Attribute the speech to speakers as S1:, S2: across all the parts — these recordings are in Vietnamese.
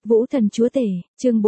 S1: Vũ thần chúa tể, chương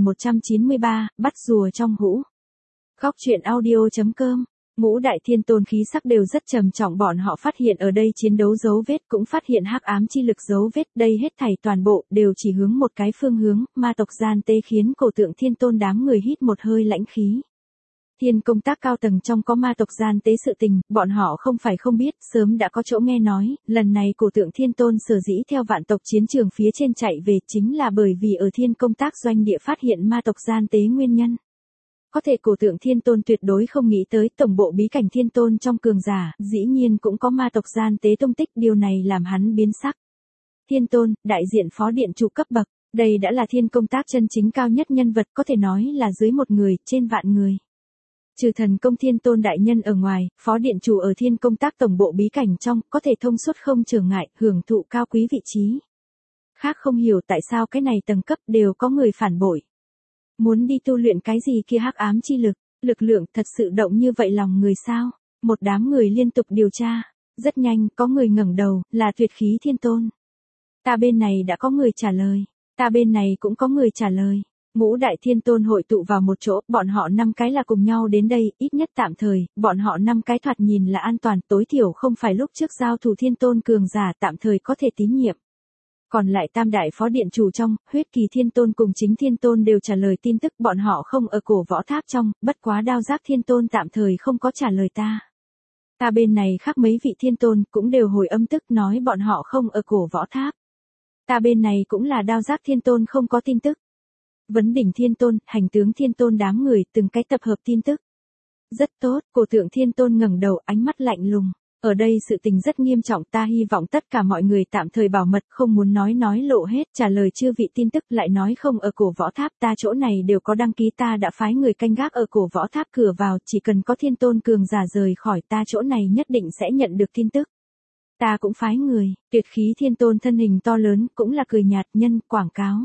S1: 4193, bắt rùa trong hũ. Góc truyện audio.com. Ngũ đại thiên tôn khí sắc đều rất trầm trọng, bọn họ phát hiện ở đây chiến đấu dấu vết, cũng phát hiện hắc ám chi lực dấu vết, đây hết thảy toàn bộ đều chỉ hướng một cái phương hướng, ma tộc gian tế, khiến cổ tượng thiên tôn đám người hít một hơi lãnh khí. Thiên công tác cao tầng trong có ma tộc gian tế sự tình, bọn họ không phải không biết, sớm đã có chỗ nghe nói, lần này cổ tượng thiên tôn sở dĩ theo vạn tộc chiến trường phía trên chạy về chính là bởi vì ở thiên công tác doanh địa phát hiện ma tộc gian tế nguyên nhân. Có thể cổ tượng thiên tôn tuyệt đối không nghĩ tới tổng bộ bí cảnh thiên tôn trong cường giả, dĩ nhiên cũng có ma tộc gian tế tung tích, điều này làm hắn biến sắc. Thiên tôn, đại diện phó điện chủ cấp bậc, đây đã là thiên công tác chân chính cao nhất nhân vật, có thể nói là dưới một người, trên vạn người. Trừ thần công thiên tôn đại nhân ở ngoài, phó điện chủ ở thiên công tác tổng bộ bí cảnh trong, có thể thông suốt không trở ngại, hưởng thụ cao quý vị trí. Khác không hiểu tại sao cái này tầng cấp đều có người phản bội. Muốn đi tu luyện cái gì kia hắc ám chi lực, lực lượng thật sự động như vậy lòng người sao? Một đám người liên tục điều tra, rất nhanh có người ngẩng đầu, là tuyệt khí thiên tôn. Ta bên này đã có người trả lời, ta bên này cũng có người trả lời. Ngũ đại thiên tôn hội tụ vào một chỗ, bọn họ 5 cái là cùng nhau đến đây, ít nhất tạm thời, bọn họ 5 cái thoạt nhìn là an toàn, tối thiểu không phải lúc trước giao thủ thiên tôn cường giả tạm thời có thể tín nhiệm. Còn lại tam đại phó điện chủ trong, huyết kỳ thiên tôn cùng chính thiên tôn đều trả lời tin tức, bọn họ không ở cổ võ tháp trong, bất quá đao giác thiên tôn tạm thời không có trả lời ta. Ta bên này khác mấy vị thiên tôn cũng đều hồi âm tức nói bọn họ không ở cổ võ tháp. Ta bên này cũng là đao giác thiên tôn không có tin tức. Vấn đỉnh thiên tôn, hành tướng thiên tôn đám người từng cái tập hợp tin tức. Rất tốt, cổ tượng thiên tôn ngẩng đầu, ánh mắt lạnh lùng. Ở đây sự tình rất nghiêm trọng, ta hy vọng tất cả mọi người tạm thời bảo mật, không muốn nói lộ hết, trả lời chư vị tin tức lại nói không ở cổ võ tháp, ta chỗ này đều có đăng ký, ta đã phái người canh gác ở cổ võ tháp cửa vào, chỉ cần có thiên tôn cường giả rời khỏi ta chỗ này nhất định sẽ nhận được tin tức. Ta cũng phái người, tuyệt khí thiên tôn thân hình to lớn, cũng là cười nhạt nhân, quảng cáo.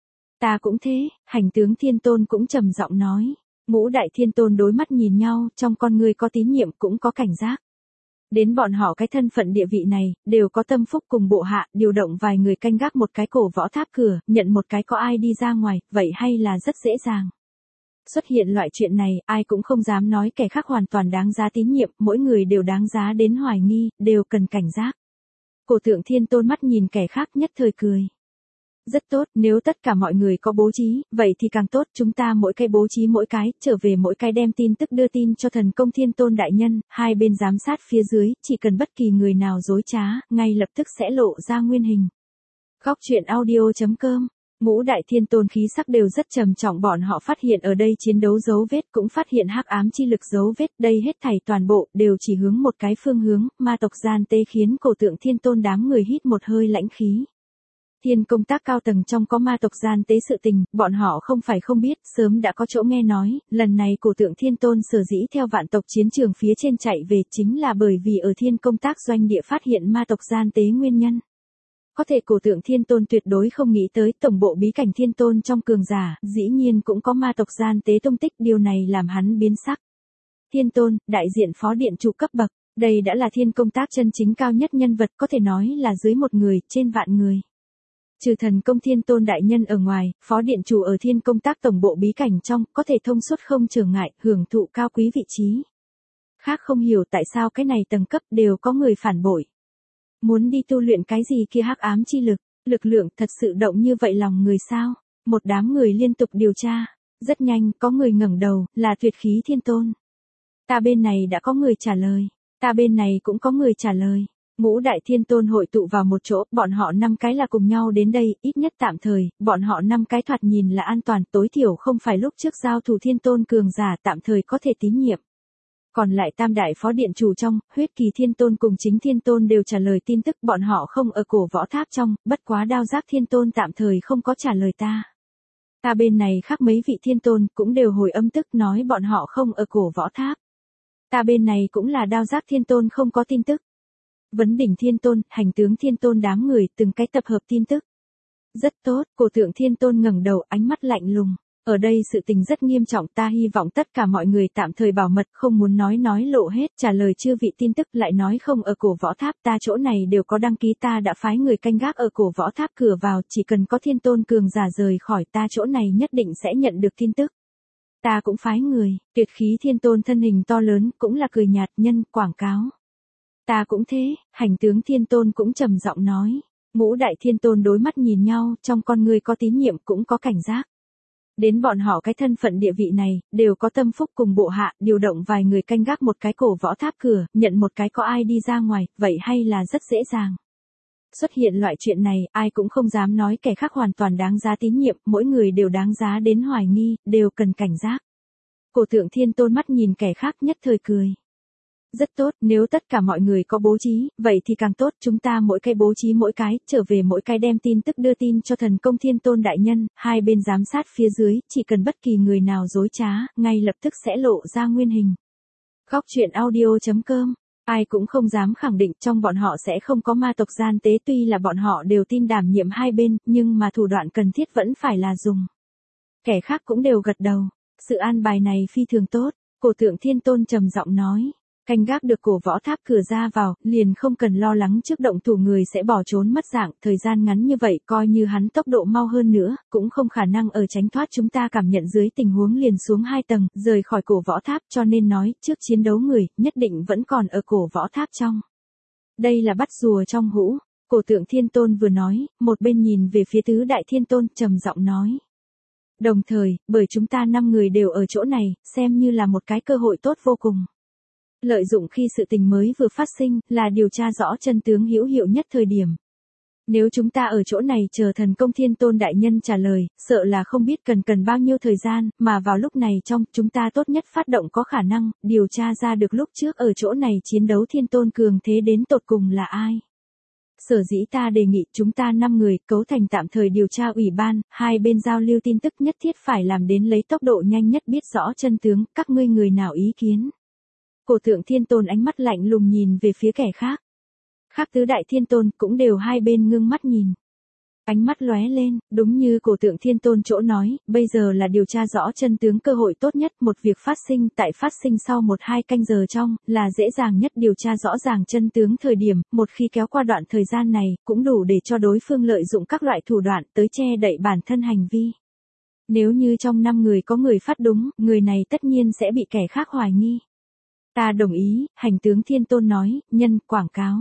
S1: Ta cũng thế, hành tướng thiên tôn cũng trầm giọng nói. Ngũ đại thiên tôn đối mắt nhìn nhau, trong con người có tín nhiệm cũng có cảnh giác. Đến bọn họ cái thân phận địa vị này, đều có tâm phúc cùng bộ hạ, điều động vài người canh gác một cái cổ võ tháp cửa, nhận một cái có ai đi ra ngoài, vậy hay là rất dễ dàng. Xuất hiện loại chuyện này, ai cũng không dám nói kẻ khác hoàn toàn đáng giá tín nhiệm, mỗi người đều đáng giá đến hoài nghi, đều cần cảnh giác. Cổ tượng thiên tôn mắt nhìn kẻ khác nhất thời cười. Rất tốt, nếu tất cả mọi người có bố trí, vậy thì càng tốt, chúng ta mỗi cái bố trí mỗi cái, trở về mỗi cái đem tin tức đưa tin cho thần công thiên tôn đại nhân, hai bên giám sát phía dưới, chỉ cần bất kỳ người nào dối trá, ngay lập tức sẽ lộ ra nguyên hình. Góc truyện audio.com. Ngũ đại thiên tôn khí sắc đều rất trầm trọng, bọn họ phát hiện ở đây chiến đấu dấu vết, cũng phát hiện hắc ám chi lực dấu vết, đây hết thảy toàn bộ đều chỉ hướng một cái phương hướng, ma tộc gian tế, khiến cổ tượng thiên tôn đám người hít một hơi lãnh khí. Thiên công tác cao tầng trong có ma tộc gian tế sự tình, bọn họ không phải không biết, sớm đã có chỗ nghe nói, lần này cổ tượng thiên tôn sở dĩ theo vạn tộc chiến trường phía trên chạy về chính là bởi vì ở thiên công tác doanh địa phát hiện ma tộc gian tế nguyên nhân. Có thể cổ tượng thiên tôn tuyệt đối không nghĩ tới tổng bộ bí cảnh thiên tôn trong cường giả, dĩ nhiên cũng có ma tộc gian tế tung tích, điều này làm hắn biến sắc. Thiên tôn, đại diện phó điện chủ cấp bậc, đây đã là thiên công tác chân chính cao nhất nhân vật, có thể nói là dưới một người, trên vạn người. Trừ thần công thiên tôn đại nhân ở ngoài, phó điện chủ ở thiên công tác tổng bộ bí cảnh trong, có thể thông suốt không trở ngại, hưởng thụ cao quý vị trí. Khác không hiểu tại sao cái này tầng cấp đều có người phản bội. Muốn đi tu luyện cái gì kia hắc ám chi lực, lực lượng thật sự động như vậy lòng người sao? Một đám người liên tục điều tra, rất nhanh có người ngẩng đầu, là tuyệt khí thiên tôn. Ta bên này đã có người trả lời, ta bên này cũng có người trả lời. Ngũ đại thiên tôn hội tụ vào một chỗ, bọn họ 5 cái là cùng nhau đến đây, ít nhất tạm thời, bọn họ 5 cái thoạt nhìn là an toàn, tối thiểu không phải lúc trước giao thủ thiên tôn cường giả tạm thời có thể tín nhiệm. Còn lại tam đại phó điện chủ trong, huyết kỳ thiên tôn cùng chính thiên tôn đều trả lời tin tức, bọn họ không ở cổ võ tháp trong, bất quá đao giác thiên tôn tạm thời không có trả lời ta. Ta bên này khác mấy vị thiên tôn cũng đều hồi âm tức nói bọn họ không ở cổ võ tháp. Ta bên này cũng là đao giác thiên tôn không có tin tức. Vấn đỉnh thiên tôn, hành tướng thiên tôn đám người từng cái tập hợp tin tức. Rất tốt, cổ tượng thiên tôn ngẩng đầu, ánh mắt lạnh lùng. Ở đây sự tình rất nghiêm trọng, ta hy vọng tất cả mọi người tạm thời bảo mật, không muốn nói lộ hết. Trả lời chư vị tin tức lại nói không ở cổ võ tháp, ta chỗ này đều có đăng ký, ta đã phái người canh gác ở cổ võ tháp cửa vào, chỉ cần có thiên tôn cường giả rời khỏi ta chỗ này nhất định sẽ nhận được tin tức. Ta cũng phái người, tuyệt khí thiên tôn thân hình to lớn, cũng là cười nhạt nhân quảng cáo. Ta cũng thế, hành tướng thiên tôn cũng trầm giọng nói. Ngũ đại thiên tôn đối mắt nhìn nhau, trong con người có tín nhiệm cũng có cảnh giác. Đến bọn họ cái thân phận địa vị này, đều có tâm phúc cùng bộ hạ, điều động vài người canh gác một cái cổ võ tháp cửa, nhận một cái có ai đi ra ngoài, vậy hay là rất dễ dàng. Xuất hiện loại chuyện này, ai cũng không dám nói kẻ khác hoàn toàn đáng giá tín nhiệm, mỗi người đều đáng giá đến hoài nghi, đều cần cảnh giác. Cổ Tượng Thiên Tôn mắt nhìn kẻ khác nhất thời cười. Rất tốt, nếu tất cả mọi người có bố trí, vậy thì càng tốt, chúng ta mỗi cái bố trí mỗi cái, trở về mỗi cái đem tin tức đưa tin cho thần công Thiên Tôn đại nhân, hai bên giám sát phía dưới, chỉ cần bất kỳ người nào dối trá, ngay lập tức sẽ lộ ra nguyên hình. Khóc chuyện audio.com. Ai cũng không dám khẳng định trong bọn họ sẽ không có ma tộc gian tế, tuy là bọn họ đều tin đảm nhiệm hai bên, nhưng mà thủ đoạn cần thiết vẫn phải là dùng. Kẻ khác cũng đều gật đầu, sự an bài này phi thường tốt, Cổ Tượng Thiên Tôn trầm giọng nói. Canh gác được cổ võ tháp cửa ra vào, liền không cần lo lắng trước động thủ người sẽ bỏ trốn mất dạng, thời gian ngắn như vậy coi như hắn tốc độ mau hơn nữa, cũng không khả năng ở tránh thoát chúng ta cảm nhận dưới tình huống liền xuống 2 tầng, rời khỏi cổ võ tháp, cho nên nói, trước chiến đấu người, nhất định vẫn còn ở cổ võ tháp trong. Đây là bắt rùa trong hũ, Cổ Tượng Thiên Tôn vừa nói, một bên nhìn về phía tứ đại thiên tôn, trầm giọng nói. Đồng thời, bởi chúng ta 5 người đều ở chỗ này, xem như là một cái cơ hội tốt vô cùng. Lợi dụng khi sự tình mới vừa phát sinh, là điều tra rõ chân tướng hữu hiệu nhất thời điểm. Nếu chúng ta ở chỗ này chờ thần công Thiên Tôn đại nhân trả lời, sợ là không biết cần bao nhiêu thời gian, mà vào lúc này trong, chúng ta tốt nhất phát động có khả năng, điều tra ra được lúc trước ở chỗ này chiến đấu Thiên Tôn cường thế đến tột cùng là ai. Sở dĩ ta đề nghị chúng ta 5 người cấu thành tạm thời điều tra ủy ban, hai bên giao lưu tin tức nhất thiết phải làm đến lấy tốc độ nhanh nhất biết rõ chân tướng, các ngươi người nào ý kiến. Cổ Tượng Thiên Tôn ánh mắt lạnh lùng nhìn về phía kẻ khác. Khác tứ đại thiên tôn cũng đều hai bên ngưng mắt nhìn. Ánh mắt lóe lên, đúng như Cổ Tượng Thiên Tôn chỗ nói, bây giờ là điều tra rõ chân tướng cơ hội tốt nhất, một việc phát sinh sau 1-2 canh giờ trong, là dễ dàng nhất điều tra rõ ràng chân tướng thời điểm, một khi kéo qua đoạn thời gian này, cũng đủ để cho đối phương lợi dụng các loại thủ đoạn tới che đậy bản thân hành vi. Nếu như trong 5 người có người phát đúng, người này tất nhiên sẽ bị kẻ khác hoài nghi. Ta đồng ý, hành tướng Thiên Tôn nói, nhân, quảng cáo.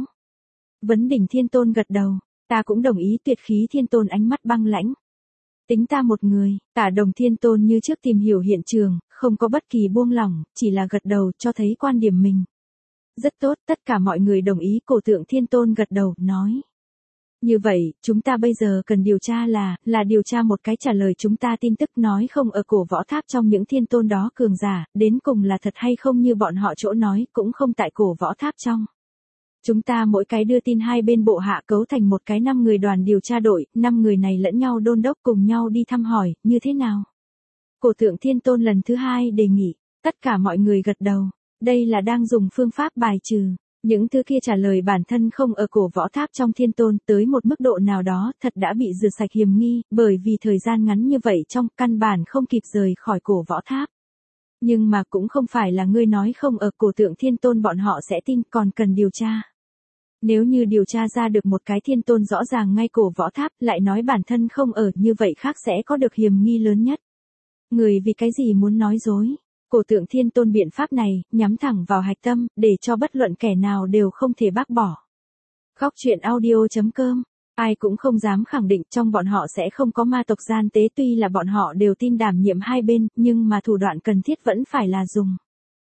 S1: Vấn Đỉnh Thiên Tôn gật đầu, ta cũng đồng ý, Tuyệt Khí Thiên Tôn ánh mắt băng lãnh. Tính ta một người, Tả Đồng Thiên Tôn như trước tìm hiểu hiện trường, không có bất kỳ buông lỏng, chỉ là gật đầu cho thấy quan điểm mình. Rất tốt, tất cả mọi người đồng ý, Cổ Tượng Thiên Tôn gật đầu, nói. Như vậy, chúng ta bây giờ cần điều tra là điều tra một cái trả lời chúng ta tin tức nói không ở cổ võ tháp trong những thiên tôn đó cường giả, đến cùng là thật hay không như bọn họ chỗ nói, cũng không tại cổ võ tháp trong. Chúng ta mỗi cái đưa tin hai bên bộ hạ cấu thành một cái 5 người đoàn điều tra đội, 5 người này lẫn nhau đôn đốc cùng nhau đi thăm hỏi, như thế nào? Cổ Tượng Thiên Tôn lần thứ 2 đề nghị, tất cả mọi người gật đầu, đây là đang dùng phương pháp bài trừ. Những thứ kia trả lời bản thân không ở cổ võ tháp trong thiên tôn tới một mức độ nào đó thật đã bị rửa sạch hiểm nghi, bởi vì thời gian ngắn như vậy trong căn bản không kịp rời khỏi cổ võ tháp. Nhưng mà cũng không phải là ngươi nói không ở Cổ Tượng Thiên Tôn bọn họ sẽ tin, còn cần điều tra. Nếu như điều tra ra được một cái thiên tôn rõ ràng ngay cổ võ tháp lại nói bản thân không ở, như vậy khác sẽ có được hiểm nghi lớn nhất. Người vì cái gì muốn nói dối? Cổ Tượng Thiên Tôn biện pháp này, nhắm thẳng vào hạch tâm, để cho bất luận kẻ nào đều không thể bác bỏ. Khóc chuyện audio.com. Ai cũng không dám khẳng định trong bọn họ sẽ không có ma tộc gian tế, tuy là bọn họ đều tin đảm nhiệm hai bên, nhưng mà thủ đoạn cần thiết vẫn phải là dùng.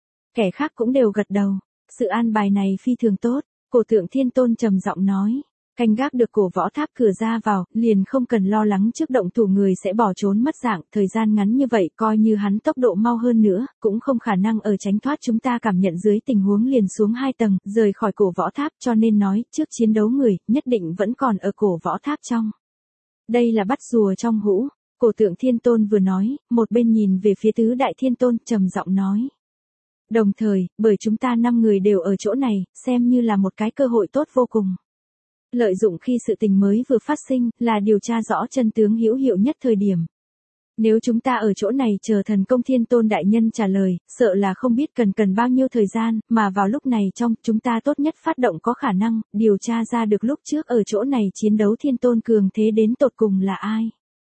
S1: Kẻ khác cũng đều gật đầu, sự an bài này phi thường tốt, Cổ Tượng Thiên Tôn trầm giọng nói. Canh gác được cổ võ tháp cửa ra vào, liền không cần lo lắng trước động thủ người sẽ bỏ trốn mất dạng, thời gian ngắn như vậy coi như hắn tốc độ mau hơn nữa, cũng không khả năng ở tránh thoát chúng ta cảm nhận dưới tình huống liền xuống 2 tầng, rời khỏi cổ võ tháp, cho nên nói, trước chiến đấu người, nhất định vẫn còn ở cổ võ tháp trong. Đây là bắt rùa trong hũ, Cổ Tượng Thiên Tôn vừa nói, một bên nhìn về phía tứ đại thiên tôn, trầm giọng nói. Đồng thời, bởi chúng ta 5 người đều ở chỗ này, xem như là một cái cơ hội tốt vô cùng. Lợi dụng khi sự tình mới vừa phát sinh, là điều tra rõ chân tướng hữu hiệu nhất thời điểm. Nếu chúng ta ở chỗ này chờ thần công thiên tôn đại nhân trả lời, sợ là không biết cần bao nhiêu thời gian, mà vào lúc này chúng ta tốt nhất phát động có khả năng, điều tra ra được lúc trước ở chỗ này chiến đấu thiên tôn cường thế đến tột cùng là ai.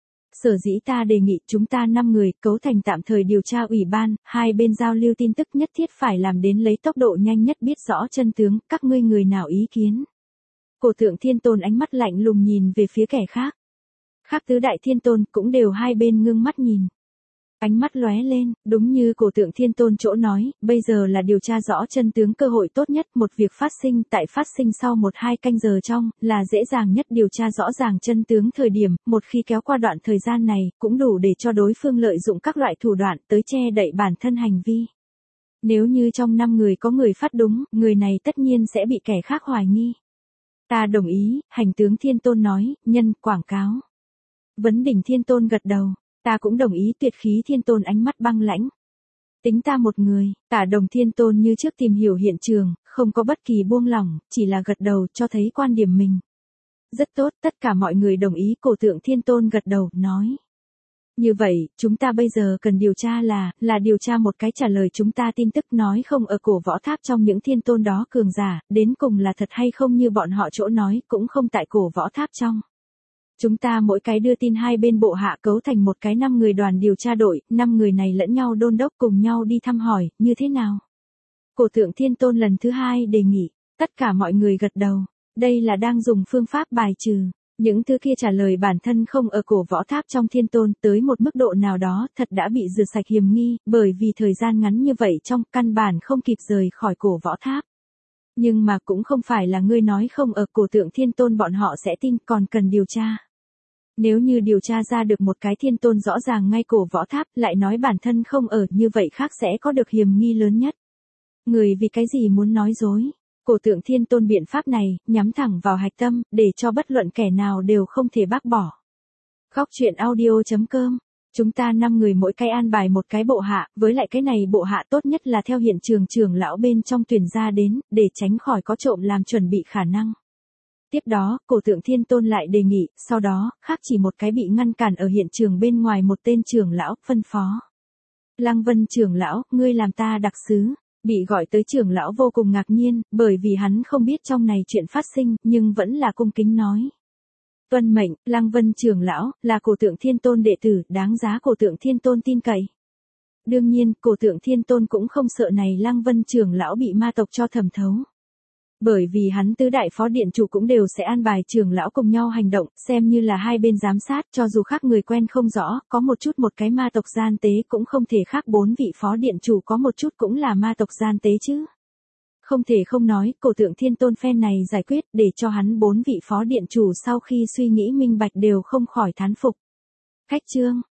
S1: Sở dĩ ta đề nghị chúng ta 5 người cấu thành tạm thời điều tra ủy ban, hai bên giao lưu tin tức nhất thiết phải làm đến lấy tốc độ nhanh nhất biết rõ chân tướng, các ngươi người nào ý kiến. Cổ thượng thiên tôn ánh mắt lạnh lùng nhìn về phía kẻ khác. Khác tứ đại thiên tôn cũng đều hai bên ngưng mắt nhìn. Ánh mắt lóe lên, đúng như cổ tượng thiên tôn chỗ nói, bây giờ là điều tra rõ chân tướng cơ hội tốt nhất, một việc phát sinh sau 1-2 canh giờ trong, là dễ dàng nhất điều tra rõ ràng chân tướng thời điểm, một khi kéo qua đoạn thời gian này, cũng đủ để cho đối phương lợi dụng các loại thủ đoạn tới che đậy bản thân hành vi. Nếu như trong 5 người có người phát đúng, người này tất nhiên sẽ bị kẻ khác hoài nghi. Ta đồng ý, hành tướng thiên tôn nói, nhân, quảng cáo. Vấn đỉnh thiên tôn gật đầu. Ta cũng đồng ý, tuyệt khí thiên tôn ánh mắt băng lãnh. Tính ta một người, Tả Đồng thiên tôn như trước tìm hiểu hiện trường, không có bất kỳ buông lỏng, chỉ là gật đầu cho thấy quan điểm mình. Rất tốt, tất cả mọi người đồng ý, cổ tượng thiên tôn gật đầu, nói. Như vậy, chúng ta bây giờ cần điều tra là điều tra một cái trả lời chúng ta tin tức nói không ở cổ võ tháp trong những thiên tôn đó cường giả, đến cùng là thật hay không như bọn họ chỗ nói, cũng không tại cổ võ tháp trong. Chúng ta mỗi cái đưa tin hai bên bộ hạ cấu thành một cái 5 người đoàn điều tra đội, 5 người này lẫn nhau đôn đốc cùng nhau đi thăm hỏi, như thế nào? Cổ tượng thiên tôn lần thứ 2 đề nghị, tất cả mọi người gật đầu, đây là đang dùng phương pháp bài trừ. Những thứ kia trả lời bản thân không ở cổ võ tháp trong thiên tôn tới một mức độ nào đó thật đã bị rửa sạch hiểm nghi, bởi vì thời gian ngắn như vậy trong căn bản không kịp rời khỏi cổ võ tháp. Nhưng mà cũng không phải là ngươi nói không ở cổ tượng thiên tôn bọn họ sẽ tin, còn cần điều tra. Nếu như điều tra ra được một cái thiên tôn rõ ràng ngay cổ võ tháp lại nói bản thân không ở, như vậy khác sẽ có được hiểm nghi lớn nhất. Người vì cái gì muốn nói dối? Cổ tượng thiên tôn biện pháp này, nhắm thẳng vào hạch tâm, để cho bất luận kẻ nào đều không thể bác bỏ. Góc truyện audio.com. Chúng ta 5 người mỗi cái an bài một cái bộ hạ, với lại cái này bộ hạ tốt nhất là theo hiện trường trưởng lão bên trong tuyển ra đến, để tránh khỏi có trộm làm chuẩn bị khả năng. Tiếp đó, cổ tượng thiên tôn lại đề nghị, sau đó, khác chỉ một cái bị ngăn cản ở hiện trường bên ngoài một tên trưởng lão, phân phó. Lăng Vân trưởng lão, ngươi làm ta đặc sứ. Bị gọi tới trưởng lão vô cùng ngạc nhiên, bởi vì hắn không biết trong này chuyện phát sinh, nhưng vẫn là cung kính nói. Tuân mệnh, Lăng Vân trưởng lão, là cổ tượng thiên tôn đệ tử, đáng giá cổ tượng thiên tôn tin cậy. Đương nhiên, cổ tượng thiên tôn cũng không sợ này Lăng Vân trưởng lão bị ma tộc cho thẩm thấu. Bởi vì hắn tứ đại phó điện chủ cũng đều sẽ an bài trưởng lão cùng nhau hành động, xem như là hai bên giám sát, cho dù khác người quen không rõ, có một chút một cái ma tộc gian tế cũng không thể khác 4 vị phó điện chủ có một chút cũng là ma tộc gian tế chứ. Không thể không nói, cổ tượng thiên tôn phen này giải quyết để cho hắn 4 vị phó điện chủ sau khi suy nghĩ minh bạch đều không khỏi thán phục. Khách chương,